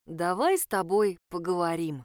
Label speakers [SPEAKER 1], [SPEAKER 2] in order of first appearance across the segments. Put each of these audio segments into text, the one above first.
[SPEAKER 1] Давай с тобой поговорим.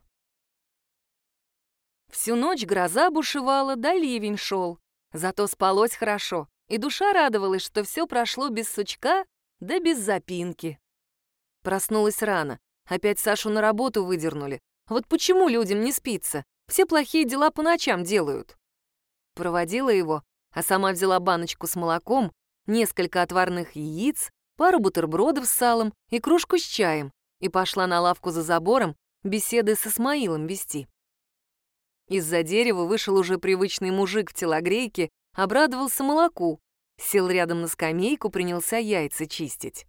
[SPEAKER 1] Всю ночь гроза бушевала, да ливень шел. Зато спалось хорошо, и душа радовалась, что все прошло без сучка, да без запинки. Проснулась рано. Опять Сашу на работу выдернули. Вот почему людям не спится? Все плохие дела по ночам делают. Проводила его, а сама взяла баночку с молоком, несколько отварных яиц, пару бутербродов с салом и кружку с чаем и пошла на лавку за забором беседы с Исмаилом вести. Из-за дерева вышел уже привычный мужик в телогрейке, обрадовался молоку, сел рядом на скамейку, принялся яйца чистить.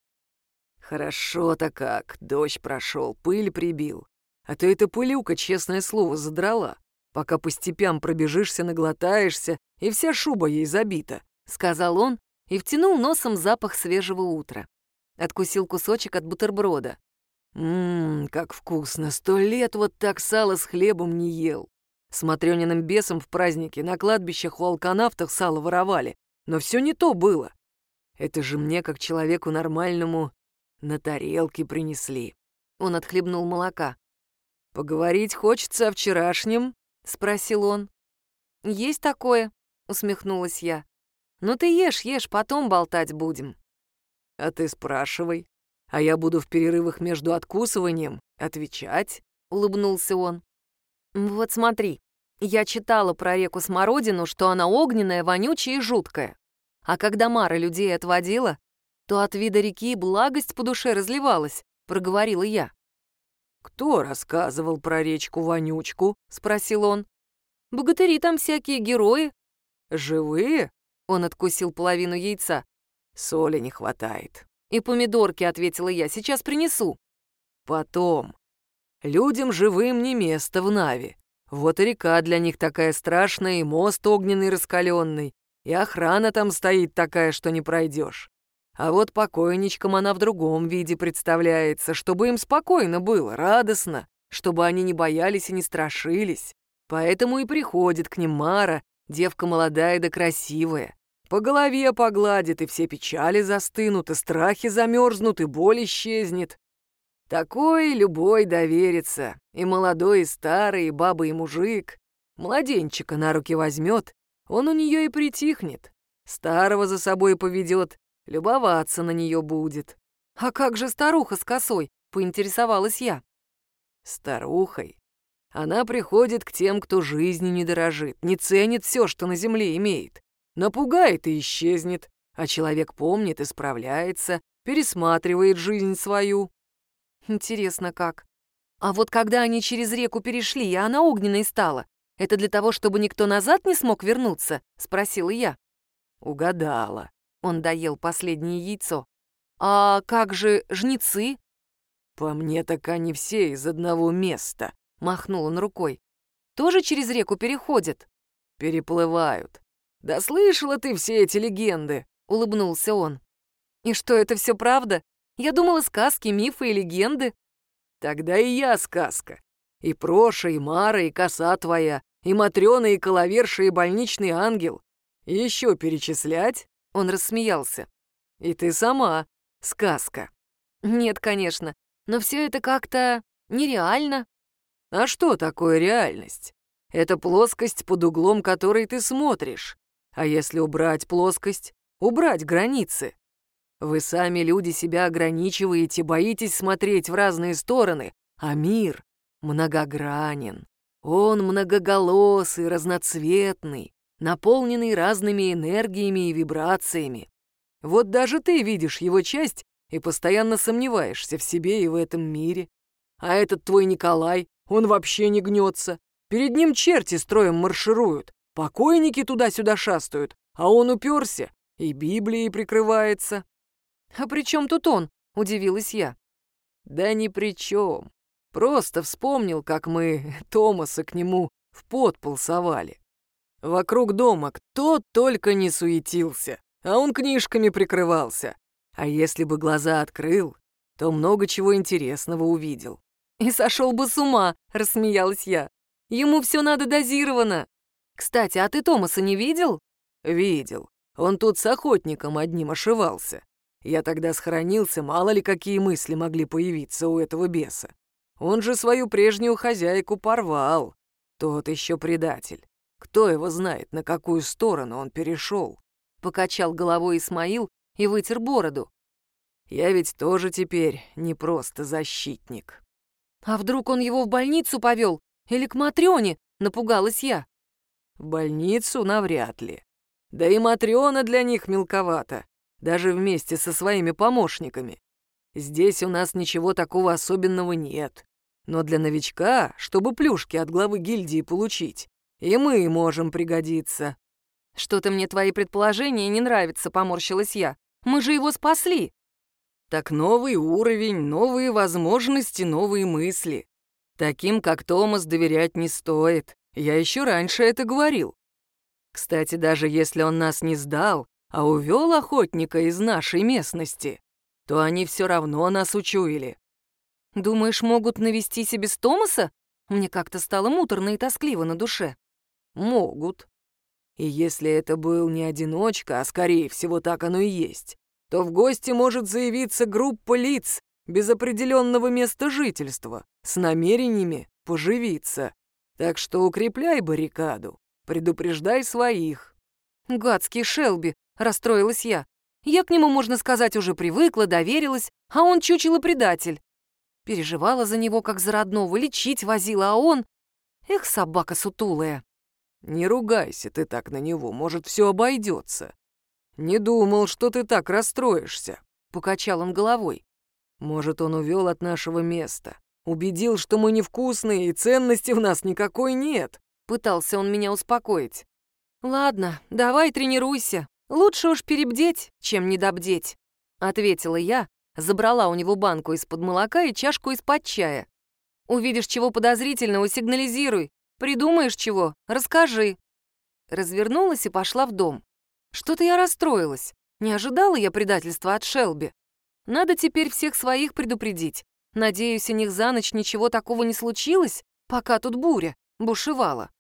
[SPEAKER 2] «Хорошо-то как, дождь прошел, пыль прибил. А то эта пылюка, честное слово, задрала. Пока по степям пробежишься, наглотаешься, и вся шуба ей забита»,
[SPEAKER 1] — сказал он и втянул носом запах свежего утра. Откусил кусочек от бутерброда.
[SPEAKER 2] Как вкусно, 100 лет вот так сало с хлебом не ел. С Матрёниным бесом в празднике на кладбищах у алканавтов сало воровали, но все не то было. Это же мне, как человеку нормальному, на тарелке принесли.
[SPEAKER 1] Он отхлебнул молока.
[SPEAKER 2] «Поговорить хочется о вчерашнем?» — спросил он.
[SPEAKER 1] «Есть такое», — усмехнулась я. «Ну ты ешь, потом болтать будем».
[SPEAKER 2] «А ты спрашивай, а я буду в перерывах между откусыванием отвечать», — улыбнулся он.
[SPEAKER 1] «Вот смотри, я читала про реку Смородину, что она огненная, вонючая и жуткая. А когда Мара людей отводила, то от вида реки благость по душе разливалась», — проговорила я.
[SPEAKER 2] «Кто рассказывал про речку-вонючку?» — спросил он.
[SPEAKER 1] «Богатыри там всякие, герои».
[SPEAKER 2] «Живые?»
[SPEAKER 1] — он откусил половину яйца.
[SPEAKER 2] «Соли не хватает».
[SPEAKER 1] «И помидорки», — ответила я, — «сейчас принесу».
[SPEAKER 2] «Потом. Людям живым не место в Наве. Вот и река для них такая страшная, и мост огненный раскаленный, и охрана там стоит такая, что не пройдешь. А вот покойничкам она в другом виде представляется, чтобы им спокойно было, радостно, чтобы они не боялись и не страшились. Поэтому и приходит к ним Мара, девка молодая да красивая. По голове погладит, и все печали застынут, и страхи замерзнут, и боль исчезнет. Такой любой доверится, и молодой, и старый, и баба, и мужик. Младенчика на руки возьмет, он у нее и притихнет. Старого за собой поведет, любоваться на нее будет.
[SPEAKER 1] «А как же старуха с косой?» — поинтересовалась я.
[SPEAKER 2] Старухой она приходит к тем, кто жизнью не дорожит, не ценит все, что на земле имеет. Напугает и исчезнет, а человек помнит, исправляется, пересматривает жизнь свою.
[SPEAKER 1] Интересно как. А вот когда они через реку перешли, и она огненной стала, это для того, чтобы никто назад не смог вернуться? Спросила я.
[SPEAKER 2] Угадала.
[SPEAKER 1] Он доел последнее яйцо. А как же жнецы?
[SPEAKER 2] По мне, так они все из одного места, махнул он рукой.
[SPEAKER 1] Тоже через реку переходят?
[SPEAKER 2] Переплывают. Да слышала ты все эти легенды, улыбнулся он.
[SPEAKER 1] И что, это все правда? Я думала, сказки, мифы и легенды.
[SPEAKER 2] Тогда и я сказка. И Проша, и Мара, и коса твоя, и Матрёна, и Коловерша, и больничный ангел. И еще перечислять? Он рассмеялся. И ты сама сказка.
[SPEAKER 1] Нет, конечно, но все это как-то нереально.
[SPEAKER 2] А что такое реальность? Это плоскость, под углом которой ты смотришь. А если убрать плоскость, убрать границы? Вы сами, люди, себя ограничиваете, боитесь смотреть в разные стороны, а мир многогранен. Он многоголосый, разноцветный, наполненный разными энергиями и вибрациями. Вот даже ты видишь его часть и постоянно сомневаешься в себе и в этом мире. А этот твой Николай, он вообще не гнется. Перед ним черти строем маршируют, покойники туда-сюда шастают, а он уперся и Библией прикрывается.
[SPEAKER 1] «А при чем тут он?» — удивилась я.
[SPEAKER 2] «Да ни при чем. Просто вспомнил, как мы Томаса к нему в подпол совали. Вокруг дома кто только не суетился, а он книжками прикрывался. А если бы глаза открыл, то много чего интересного увидел».
[SPEAKER 1] «И сошел бы с ума», — рассмеялась я. «Ему все надо дозировано. Кстати, а ты Томаса не видел?»
[SPEAKER 2] «Видел. Он тут с охотником одним ошивался. Я тогда схоронился, мало ли какие мысли могли появиться у этого беса. Он же свою прежнюю хозяйку порвал. Тот еще предатель. Кто его знает, на какую сторону он перешел?»
[SPEAKER 1] Покачал головой Исмаил и вытер бороду.
[SPEAKER 2] «Я ведь тоже теперь не просто защитник».
[SPEAKER 1] «А вдруг он его в больницу повел? Или к Матрёне?» — напугалась я.
[SPEAKER 2] «В больницу навряд ли. Да и Матрёна для них мелковата, даже вместе со своими помощниками. Здесь у нас ничего такого особенного нет. Но для новичка, чтобы плюшки от главы гильдии получить, и мы можем пригодиться».
[SPEAKER 1] «Что-то мне твои предположения не нравятся», — поморщилась я. «Мы же его спасли».
[SPEAKER 2] Так новый уровень, новые возможности, новые мысли. Таким, как Томас, доверять не стоит. Я еще раньше это говорил. Кстати, даже если он нас не сдал, а увел охотника из нашей местности, то они все равно нас учуяли.
[SPEAKER 1] «Думаешь, могут навестись и без Томаса?» Мне как-то стало муторно и тоскливо на душе.
[SPEAKER 2] Могут. И если это был не одиночка, а скорее всего так оно и есть, то в гости может заявиться группа лиц без определенного места жительства, с намерениями поживиться. Так что укрепляй баррикаду, предупреждай своих».
[SPEAKER 1] «Гадский Шелби», — расстроилась я. «Я к нему, можно сказать, уже привыкла, доверилась, а он чучело предатель. Переживала за него, как за родного, лечить возила, а он... Эх, собака сутулая».
[SPEAKER 2] «Не ругайся ты так на него, может, все обойдется. Не думал, что ты так расстроишься», — покачал он головой. «Может, он увел от нашего места, убедил, что мы невкусные и ценности в нас никакой нет».
[SPEAKER 1] Пытался он меня успокоить. «Ладно, давай тренируйся. Лучше уж перебдеть, чем недобдеть», — ответила я, забрала у него банку из-под молока и чашку из-под чая. «Увидишь чего подозрительного, сигнализируй. Придумаешь чего, расскажи». Развернулась и пошла в дом. Что-то я расстроилась. Не ожидала я предательства от Шелби. Надо теперь всех своих предупредить. Надеюсь, у них за ночь ничего такого не случилось, пока тут буря бушевала.